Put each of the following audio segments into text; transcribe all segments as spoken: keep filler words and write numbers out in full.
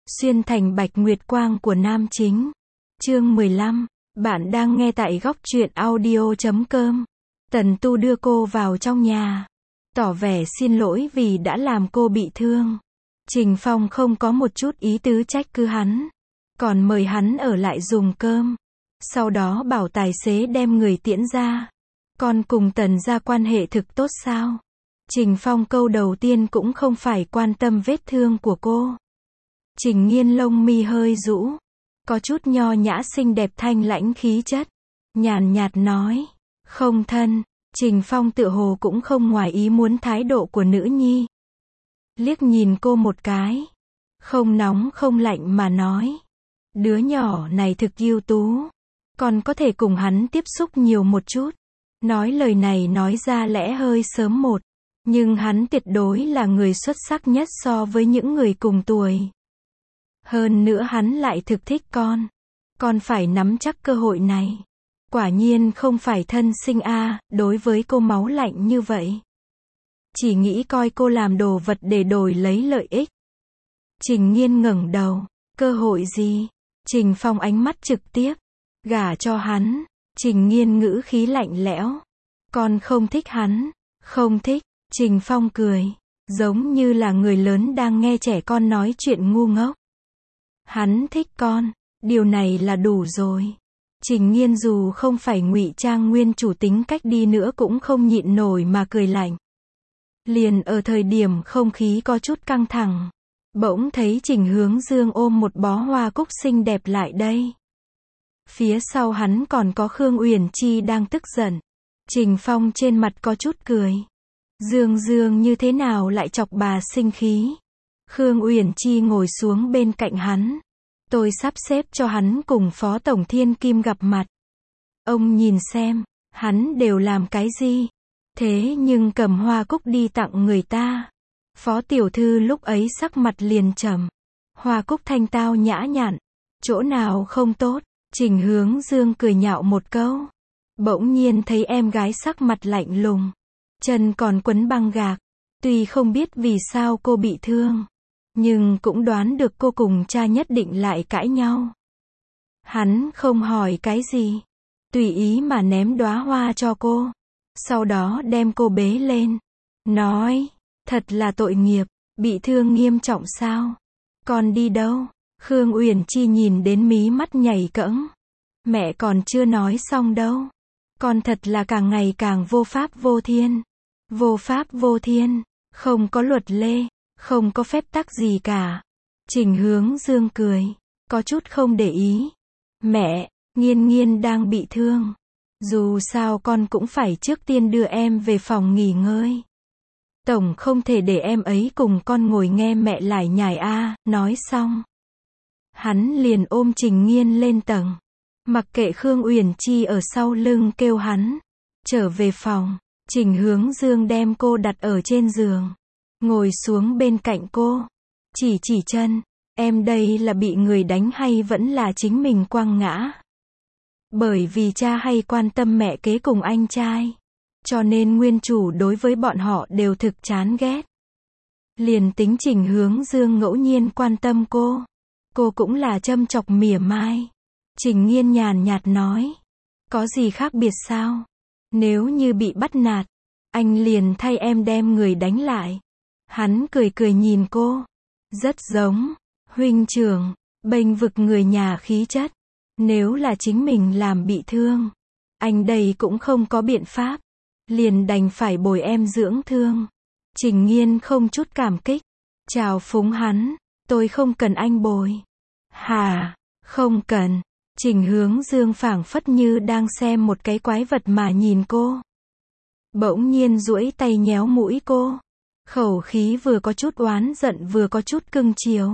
Xuyên thành bạch nguyệt quang của nam chính. Chương mười lăm. Bạn đang nghe tại góc truyện audio chấm com. Tần Tu đưa cô vào trong nhà, tỏ vẻ xin lỗi vì đã làm cô bị thương. Trình Phong không có một chút ý tứ trách cứ hắn, còn mời hắn ở lại dùng cơm. Sau đó bảo tài xế đem người tiễn ra. Con cùng Tần gia quan hệ thực tốt sao? Trình Phong câu đầu tiên cũng không phải quan tâm vết thương của cô. Trình Nghiên lông mi hơi rũ, có chút nho nhã xinh đẹp thanh lãnh khí chất, nhàn nhạt nói, không thân. Trình Phong tựa hồ cũng không ngoài ý muốn thái độ của nữ nhi. Liếc nhìn cô một cái, không nóng không lạnh mà nói, đứa nhỏ này thực ưu tú, còn có thể cùng hắn tiếp xúc nhiều một chút. Nói lời này nói ra lẽ hơi sớm một, nhưng hắn tuyệt đối là người xuất sắc nhất so với những người cùng tuổi. Hơn nữa hắn lại thực thích con, con phải nắm chắc cơ hội này. Quả nhiên không phải thân sinh a, đối với cô máu lạnh như vậy. Chỉ nghĩ coi cô làm đồ vật để đổi lấy lợi ích. Trình Nghiên ngẩng đầu, cơ hội gì? Trình Phong ánh mắt trực tiếp, gả cho hắn. Trình Nghiên ngữ khí lạnh lẽo, con không thích hắn. Không thích. Trình Phong cười, giống như là người lớn đang nghe trẻ con nói chuyện ngu ngốc. Hắn thích con, điều này là đủ rồi. Trình Nghiên dù không phải ngụy trang nguyên chủ tính cách đi nữa cũng không nhịn nổi mà cười lạnh. Liền ở thời điểm không khí có chút căng thẳng, bỗng thấy Trình Hướng Dương ôm một bó hoa cúc xinh đẹp lại đây. Phía sau hắn còn có Khương Uyển Chi đang tức giận. Trình Phong trên mặt có chút cười. Dương Dương như thế nào lại chọc bà sinh khí? Khương Uyển Chi ngồi xuống bên cạnh hắn. Tôi sắp xếp cho hắn cùng Phó Tổng Thiên Kim gặp mặt. Ông nhìn xem, hắn đều làm cái gì? Thế nhưng cầm hoa cúc đi tặng người ta. Phó tiểu thư lúc ấy sắc mặt liền trầm. Hoa cúc thanh tao nhã nhặn, chỗ nào không tốt? Trình Hướng Dương cười nhạo một câu. Bỗng nhiên thấy em gái sắc mặt lạnh lùng, chân còn quấn băng gạc. Tuy không biết vì sao cô bị thương, nhưng cũng đoán được cô cùng cha nhất định lại cãi nhau. Hắn không hỏi cái gì, tùy ý mà ném đóa hoa cho cô, sau đó đem cô bế lên, nói, thật là tội nghiệp, bị thương nghiêm trọng sao? Con đi đâu? Khương Uyển Chi nhìn đến mí mắt nhảy cẫng. Mẹ còn chưa nói xong đâu. Con thật là càng ngày càng vô pháp vô thiên. Vô pháp vô thiên, không có luật lệ, không có phép tắc gì cả. Trình Hướng Dương cười, có chút không để ý. Mẹ, Nghiên Nghiên đang bị thương. Dù sao con cũng phải trước tiên đưa em về phòng nghỉ ngơi. Tổng không thể để em ấy cùng con ngồi nghe mẹ lải nhải a. Nói xong, hắn liền ôm Trình Nghiên lên tầng, mặc kệ Khương Uyển Chi ở sau lưng kêu hắn. Trở về phòng, Trình Hướng Dương đem cô đặt ở trên giường, ngồi xuống bên cạnh cô, chỉ chỉ chân, em đây là bị người đánh hay vẫn là chính mình quăng ngã? Bởi vì cha hay quan tâm mẹ kế cùng anh trai, cho nên nguyên chủ đối với bọn họ đều thực chán ghét. Liền tính Trình Hướng Dương ngẫu nhiên quan tâm cô, cô cũng là châm chọc mỉa mai. Trình Nghiên nhàn nhạt nói, có gì khác biệt sao? Nếu như bị bắt nạt, anh liền thay em đem người đánh lại. Hắn cười cười nhìn cô, rất giống huynh trưởng bênh vực người nhà khí chất. Nếu là chính mình làm bị thương, anh đây cũng không có biện pháp, liền đành phải bồi em dưỡng thương. Trình Nghiên không chút cảm kích, chào phúng hắn, tôi không cần anh bồi. Hả, không cần. Trình Hướng Dương phảng phất như đang xem một cái quái vật mà nhìn cô. Bỗng nhiên duỗi tay nhéo mũi cô, khẩu khí vừa có chút oán giận vừa có chút cưng chiều.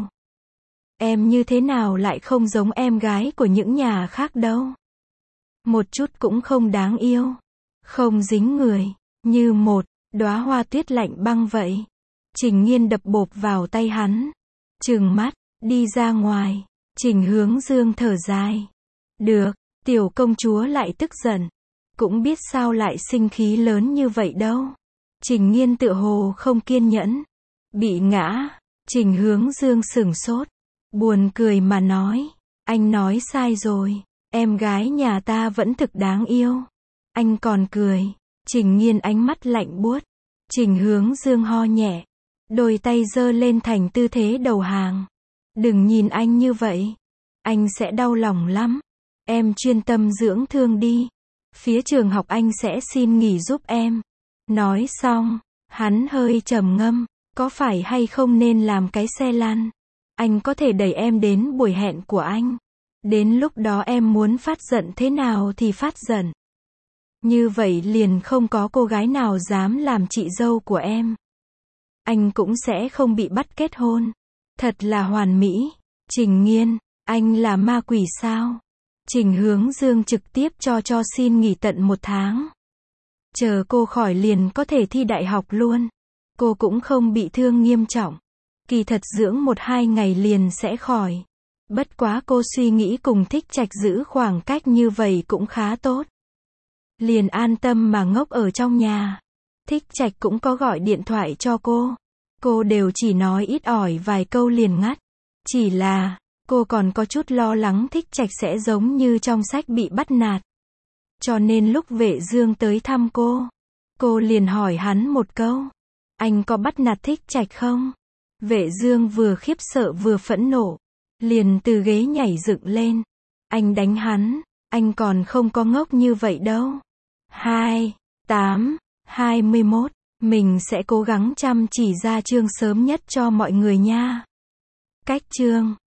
Em như thế nào lại không giống em gái của những nhà khác đâu? Một chút cũng không đáng yêu, không dính người, như một đóa hoa tuyết lạnh băng vậy. Trình Nghiên đập bộp vào tay hắn, trừng mắt, đi ra ngoài. Trình Hướng Dương thở dài. Được, tiểu công chúa lại tức giận, cũng biết sao lại sinh khí lớn như vậy đâu. Trình Nghiên tựa hồ không kiên nhẫn, bị ngã. Trình Hướng Dương sửng sốt, Buồn cười mà nói. Anh nói sai rồi. Em gái nhà ta vẫn thực đáng yêu. Anh còn cười. Trình Nhiên ánh mắt lạnh buốt. Trình Hướng Dương ho nhẹ. Đôi tay giơ lên thành tư thế đầu hàng. Đừng nhìn anh như vậy. Anh sẽ đau lòng lắm. Em chuyên tâm dưỡng thương đi. Phía trường học anh sẽ xin nghỉ giúp em. Nói xong, hắn hơi trầm ngâm. Có phải hay không nên làm cái xe lăn? Anh có thể đẩy em đến buổi hẹn của anh. Đến lúc đó em muốn phát giận thế nào thì phát giận. Như vậy liền không có cô gái nào dám làm chị dâu của em. Anh cũng sẽ không bị bắt kết hôn. Thật là hoàn mỹ. Trình Nhiên, anh là ma quỷ sao? Trình Hướng Dương trực tiếp cho cho xin nghỉ tận một tháng. Chờ cô khỏi liền có thể thi đại học luôn. Cô cũng không bị thương nghiêm trọng. Kỳ thật dưỡng một hai ngày liền sẽ khỏi. Bất quá cô suy nghĩ cùng Thích Trạch giữ khoảng cách như vậy cũng khá tốt. Liền an tâm mà ngốc ở trong nhà. Thích Trạch cũng có gọi điện thoại cho cô. Cô đều chỉ nói ít ỏi vài câu liền ngắt. Chỉ là, cô còn có chút lo lắng Thích Trạch sẽ giống như trong sách bị bắt nạt. Cho nên lúc Vệ Dương tới thăm cô, cô liền hỏi hắn một câu. Anh có bắt nạt Thích Trạch không? Vệ Dương vừa khiếp sợ vừa phẫn nộ. Liền từ ghế nhảy dựng lên. Anh đánh hắn, anh còn không có ngốc như vậy đâu. hai, tám, hai mươi mốt. Mình sẽ cố gắng chăm chỉ ra chương sớm nhất cho mọi người nha. Cách chương